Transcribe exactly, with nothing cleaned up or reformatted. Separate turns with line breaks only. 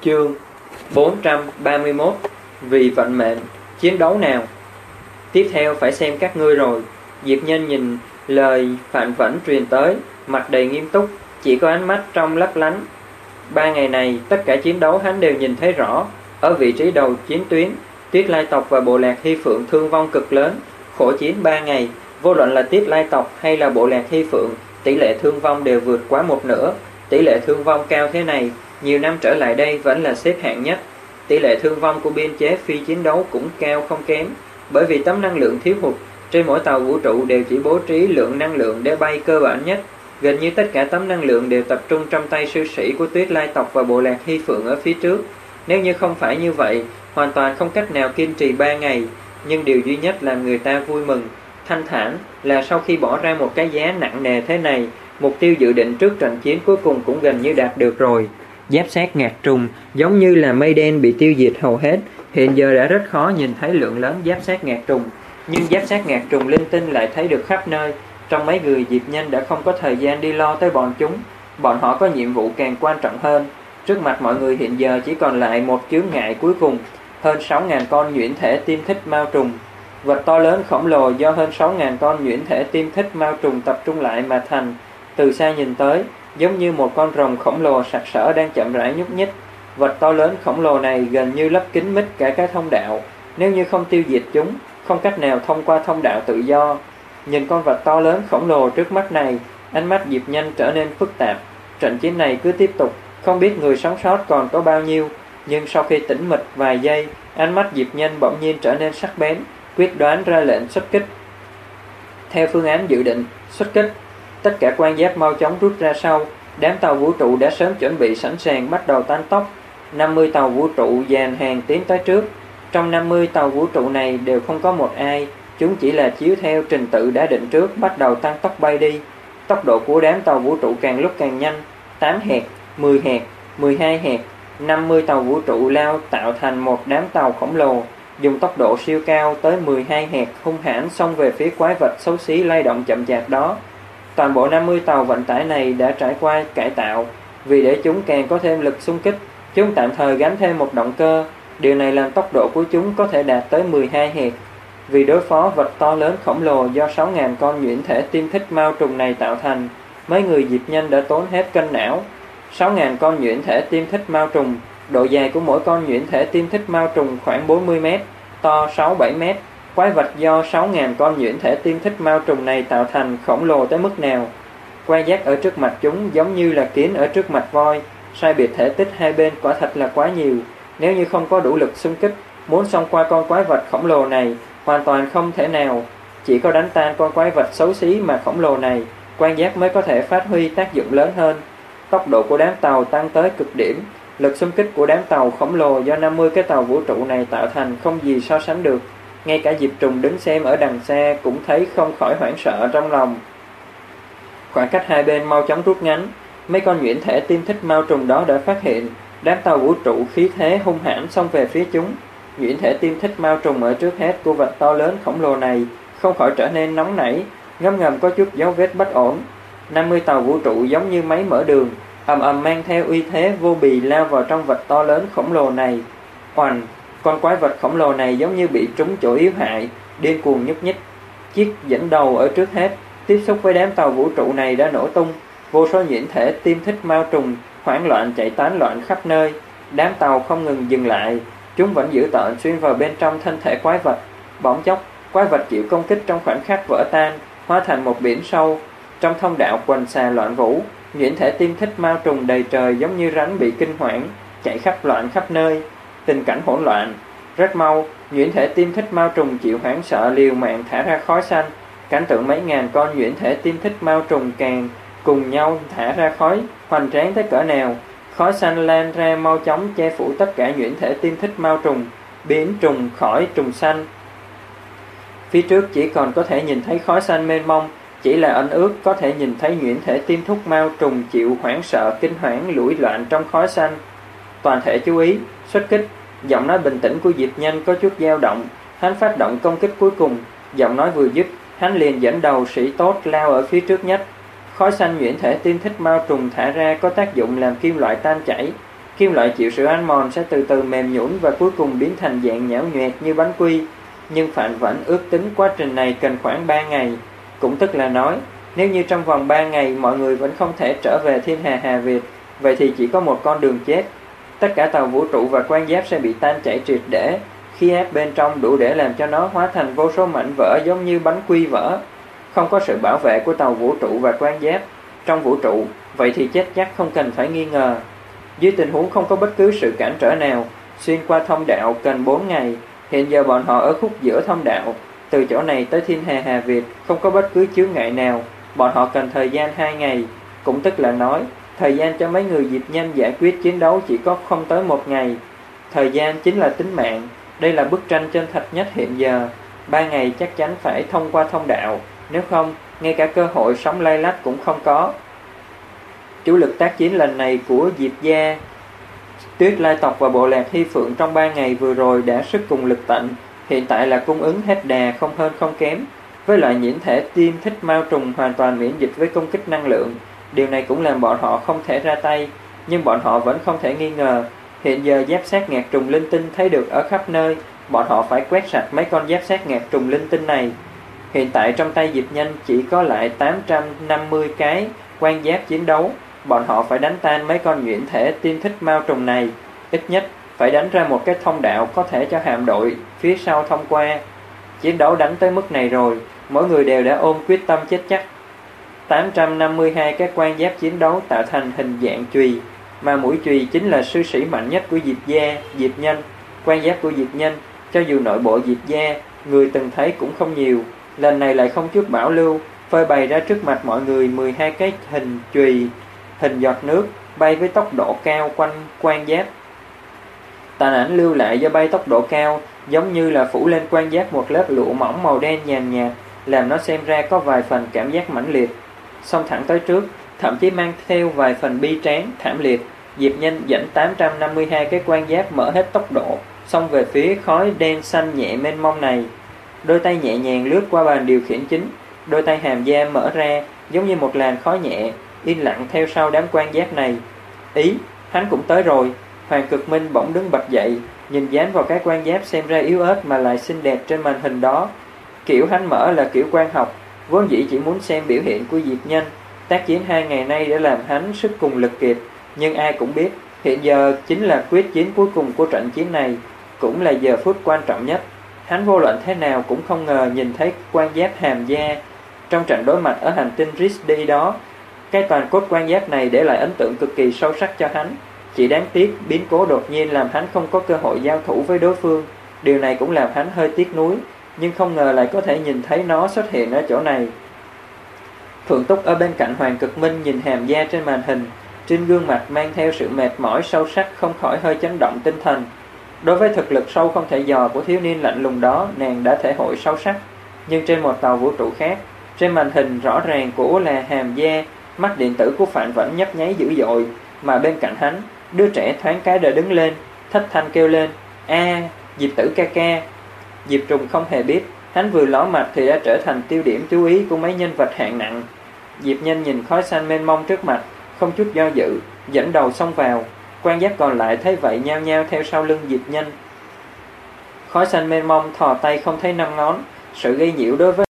Chương bốn trăm ba mươi mốt. Vì vận mệnh, chiến đấu nào? Tiếp theo phải xem các ngươi rồi. Diệp Nhân nhìn lời Phạm Vẫn truyền tới, mặt đầy nghiêm túc, chỉ có ánh mắt trong lấp lánh. Ba ngày này, tất cả chiến đấu hắn đều nhìn thấy rõ. Ở vị trí đầu chiến tuyến, Tuyết Lai tộc và bộ lạc Hy Phượng thương vong cực lớn. Khổ chiến ba ngày, vô luận là Tuyết Lai tộc hay là bộ lạc Hy Phượng, tỷ lệ thương vong đều vượt quá một nửa. Tỷ lệ thương vong cao thế này, nhiều năm trở lại đây vẫn là xếp hạng nhất. Tỷ lệ thương vong của biên chế phi chiến đấu cũng cao không kém, bởi vì tấm năng lượng thiếu hụt. Trên mỗi tàu vũ trụ đều chỉ bố trí lượng năng lượng để bay cơ bản nhất. Gần như tất cả tấm năng lượng đều tập trung trong tay sư sĩ của Tuyết Lai tộc và bộ lạc Hy Phượng ở phía trước. Nếu như không phải như vậy, hoàn toàn không cách nào kiên trì ba ngày. Nhưng điều duy nhất làm người ta vui mừng, thanh thản là sau khi bỏ ra một cái giá nặng nề thế này, mục tiêu dự định trước trận chiến cuối cùng cũng gần như đạt được rồi. Giáp sát ngạc trùng giống như là mây đen bị tiêu diệt hầu hết. Hiện giờ đã rất khó nhìn thấy lượng lớn giáp sát ngạc trùng, nhưng giáp sát ngạc trùng linh tinh lại thấy được khắp nơi. Trong mấy người Diệp Nhân đã không có thời gian đi lo tới bọn chúng. Bọn họ có nhiệm vụ càng quan trọng hơn. Trước mặt mọi người hiện giờ chỉ còn lại một chướng ngại cuối cùng, hơn sáu nghìn con nhuyễn thể tiêm thích mao trùng. Vật to lớn khổng lồ do hơn sáu nghìn con nhuyễn thể tiêm thích mao trùng tập trung lại mà thành. Từ xa nhìn tới, giống như một con rồng khổng lồ sặc sỡ đang chậm rãi nhúc nhích. Vật to lớn khổng lồ này gần như lấp kín mít cả cái thông đạo. Nếu như không tiêu diệt chúng, không cách nào thông qua thông đạo tự do. Nhìn con vật to lớn khổng lồ trước mắt này, ánh mắt Diệp Nhân trở nên phức tạp. Trận chiến này cứ tiếp tục, không biết người sống sót còn có bao nhiêu. Nhưng sau khi tĩnh mịch vài giây, ánh mắt Diệp Nhân bỗng nhiên trở nên sắc bén, quyết đoán ra lệnh xuất kích. Theo phương án dự định, xuất kích. Tất cả quan giáp mau chóng rút ra sau. Đám tàu vũ trụ đã sớm chuẩn bị sẵn sàng bắt đầu tăng tốc. năm mươi tàu vũ trụ dàn hàng tiến tới trước. Trong năm mươi tàu vũ trụ này đều không có một ai, chúng chỉ là chiếu theo trình tự đã định trước bắt đầu tăng tốc bay đi. Tốc độ của đám tàu vũ trụ càng lúc càng nhanh, tám hẹt, mười hẹt, mười hai hẹt, năm mươi tàu vũ trụ lao tạo thành một đám tàu khổng lồ, dùng tốc độ siêu cao tới mười hai hẹt hung hãn xông về phía quái vật xấu xí lay động chậm chạp đó. Toàn bộ năm mươi tàu vận tải này đã trải qua cải tạo, vì để chúng càng có thêm lực xung kích, chúng tạm thời gắn thêm một động cơ. Điều này làm tốc độ của chúng có thể đạt tới mười hai hẹt. Vì đối phó vật to lớn khổng lồ do sáu nghìn con nhuyễn thể tiêm thích mao trùng này tạo thành, mấy người Diệp Nhân đã tốn hết cân não. sáu nghìn con nhuyễn thể tiêm thích mao trùng, độ dài của mỗi con nhuyễn thể tiêm thích mao trùng khoảng bốn mươi mét, to sáu bảy mét. Quái vật do sáu nghìn con nhuyễn thể tiêm thích mao trùng này tạo thành khổng lồ tới mức nào? Quan giác ở trước mặt chúng giống như là kiến ở trước mặt voi, sai biệt thể tích hai bên quả thật là quá nhiều. Nếu như không có đủ lực xung kích, muốn xông qua con quái vật khổng lồ này hoàn toàn không thể nào. Chỉ có đánh tan con quái vật xấu xí mà khổng lồ này, quan giác mới có thể phát huy tác dụng lớn hơn. Tốc độ của đám tàu tăng tới cực điểm. Lực xung kích của đám tàu khổng lồ do năm mươi cái tàu vũ trụ này tạo thành không gì so sánh được. Ngay cả Diệp Trùng đứng xem ở đằng xa cũng thấy không khỏi hoảng sợ trong lòng. Khoảng cách hai bên mau chóng rút ngắn. Mấy con nhuyễn thể tiêm thích mao trùng đó đã phát hiện đám tàu vũ trụ khí thế hung hãn xông về phía chúng. Nhuyễn thể tiêm thích mao trùng ở trước hết của vật to lớn khổng lồ này không khỏi trở nên nóng nảy, ngấm ngầm có chút dấu vết bất ổn. năm mươi tàu vũ trụ giống như máy mở đường, ầm ầm mang theo uy thế vô bì lao vào trong vật to lớn khổng lồ này. Oành, con quái vật khổng lồ này giống như bị trúng chỗ yếu hại, điên cuồng nhúc nhích. Chiếc dẫn đầu ở trước hết tiếp xúc với đám tàu vũ trụ này đã nổ tung. Vô số nhuyễn thể tiêm thích mao trùng hoảng loạn chạy tán loạn khắp nơi. Đám tàu không ngừng dừng lại, chúng vẫn giữ tợn xuyên vào bên trong thân thể quái vật. Bỗng chốc, quái vật chịu công kích trong khoảnh khắc vỡ tan, hóa thành một biển sâu. Trong thông đạo quần xà loạn vũ, nhuyễn thể tiêm thích mao trùng đầy trời giống như rắn bị kinh hoảng, chạy khắp loạn khắp nơi. Tình cảnh hỗn loạn. Rất mau, nhuyễn thể tiêm thích mao trùng chịu hoảng sợ liều mạng thả ra khói xanh. Cảnh tượng mấy ngàn con nhuyễn thể tiêm thích mao trùng càng cùng nhau thả ra khói hoành tráng tới cỡ nào. Khói xanh lan ra mau chóng che phủ tất cả nhuyễn thể tiêm thích mao trùng, biến trùng khỏi trùng xanh. Phía trước chỉ còn có thể nhìn thấy khói xanh mênh mông, chỉ là ẩn ước có thể nhìn thấy nhuyễn thể tiêm thúc mao trùng chịu hoảng sợ kinh hoảng lủi loạn trong khói xanh. Toàn thể chú ý, xuất kích. Giọng nói bình tĩnh của Diệp Nhân có chút dao động. Hắn phát động công kích cuối cùng. Giọng nói vừa dứt, hắn liền dẫn đầu sĩ tốt lao ở phía trước nhất. Khói xanh nhuyễn thể tiêm thích mao trùng thả ra có tác dụng làm kim loại tan chảy. Kim loại chịu sự ăn mòn sẽ từ từ mềm nhũn và cuối cùng biến thành dạng nhão nhoẹt như bánh quy. Nhưng Phạm Vẫn ước tính quá trình này cần khoảng ba ngày. Cũng tức là nói, nếu như trong vòng ba ngày mọi người vẫn không thể trở về thiên hà Hà Việt, vậy thì chỉ có một con đường chết. Tất cả tàu vũ trụ và quan giáp sẽ bị tan chảy triệt để. Khí áp bên trong đủ để làm cho nó hóa thành vô số mảnh vỡ giống như bánh quy vỡ. Không có sự bảo vệ của tàu vũ trụ và quan giáp trong vũ trụ, vậy thì chết chắc không cần phải nghi ngờ. Dưới tình huống không có bất cứ sự cản trở nào, xuyên qua thông đạo cần bốn ngày. Hiện giờ bọn họ ở khúc giữa thông đạo, từ chỗ này tới thiên hà Hà Việt không có bất cứ chướng ngại nào. Bọn họ cần thời gian hai ngày, cũng tức là nói, thời gian cho mấy người Diệp Nhanh giải quyết chiến đấu chỉ có không tới một ngày. Thời gian chính là tính mạng. Đây là bức tranh chân thật nhất hiện giờ. Ba ngày chắc chắn phải thông qua thông đạo, nếu không, ngay cả cơ hội sống lay lách cũng không có. Chủ lực tác chiến lần này của Diệp gia, Tuyết Lai tộc và bộ lạc Hy Phượng trong ba ngày vừa rồi đã sức cùng lực tận, hiện tại là cung ứng hết đà không hơn không kém. Với loại nhiễm thể tiêm thích mao trùng hoàn toàn miễn dịch với công kích năng lượng, điều này cũng làm bọn họ không thể ra tay, nhưng bọn họ vẫn không thể nghi ngờ. Hiện giờ giáp sát ngạt trùng linh tinh thấy được ở khắp nơi, bọn họ phải quét sạch mấy con giáp sát ngạt trùng linh tinh này. Hiện tại trong tay Diệp Nhanh chỉ có lại tám trăm năm mươi cái quan giáp chiến đấu, bọn họ phải đánh tan mấy con nhuyễn thể tiêm thích mao trùng này, ít nhất phải đánh ra một cái thông đạo có thể cho hạm đội phía sau thông qua. Chiến đấu đánh tới mức này rồi, mỗi người đều đã ôm quyết tâm chết chắc. tám trăm năm mươi hai cái quan giáp chiến đấu tạo thành hình dạng chùy, mà mũi chùy chính là sư sĩ mạnh nhất của Diệp gia, Diệp Nhanh. Quan giáp của Diệp Nhanh, cho dù nội bộ Diệp gia, người từng thấy cũng không nhiều, lần này lại không chút bảo lưu, phơi bày ra trước mặt mọi người mười hai cái hình chùy, hình giọt nước, bay với tốc độ cao quanh quan giáp. Tàn ảnh lưu lại do bay tốc độ cao, giống như là phủ lên quan giáp một lớp lụa mỏng màu đen nhàn nhạt, làm nó xem ra có vài phần cảm giác mãnh liệt. Xông thẳng tới trước, thậm chí mang theo vài phần bi tráng, thảm liệt. Diệp Nhanh dẫn tám trăm năm mươi hai cái quan giáp mở hết tốc độ, xông về phía khói đen xanh nhẹ mênh mông này. Đôi tay nhẹ nhàng lướt qua bàn điều khiển chính, đôi tay hàm da mở ra, giống như một làn khói nhẹ, yên lặng theo sau đám quan giáp này. Ý, hắn cũng tới rồi. Hoàng Cực Minh bỗng đứng bật dậy, nhìn dán vào cái quan giáp xem ra yếu ớt mà lại xinh đẹp trên màn hình đó. Kiểu hắn mở là kiểu quan học, vốn dĩ chỉ muốn xem biểu hiện của Diệp Nhanh. Tác chiến hai ngày nay đã làm hắn sức cùng lực kiệt, nhưng ai cũng biết, hiện giờ chính là quyết chiến cuối cùng của trận chiến này, cũng là giờ phút quan trọng nhất. Hắn vô luận thế nào cũng không ngờ nhìn thấy quan giáp hàm da trong trận đối mặt ở hành tinh Rizdi đó. Cái toàn cốt quan giáp này để lại ấn tượng cực kỳ sâu sắc cho hắn. Chỉ đáng tiếc biến cố đột nhiên làm hắn không có cơ hội giao thủ với đối phương. Điều này cũng làm hắn hơi tiếc nuối, nhưng không ngờ lại có thể nhìn thấy nó xuất hiện ở chỗ này. Phượng Túc ở bên cạnh Hoàng Cực Minh nhìn hàm da trên màn hình, trên gương mặt mang theo sự mệt mỏi sâu sắc, không khỏi hơi chấn động tinh thần. Đối với thực lực sâu không thể dò của thiếu niên lạnh lùng đó, nàng đã thể hội sâu sắc. Nhưng trên một tàu vũ trụ khác, trên màn hình rõ ràng của là hàm da, mắt điện tử của Phạm Vẫn nhấp nháy dữ dội, mà bên cạnh hắn, đứa trẻ thoáng cái đã đứng lên, thất thanh kêu lên, a, Diệp tử ca ca. Diệp Trùng không hề biết, hắn vừa ló mặt thì đã trở thành tiêu điểm chú ý của mấy nhân vật hạng nặng. Diệp Nhanh nhìn khói xanh mênh mông trước mặt, không chút do dự, dẫn đầu xông vào. Quan giáp còn lại thấy vậy nhao nhao theo sau lưng Diệp Nhanh. Khói xanh mênh mông thò tay không thấy năm ngón, sự gây nhiễu đối với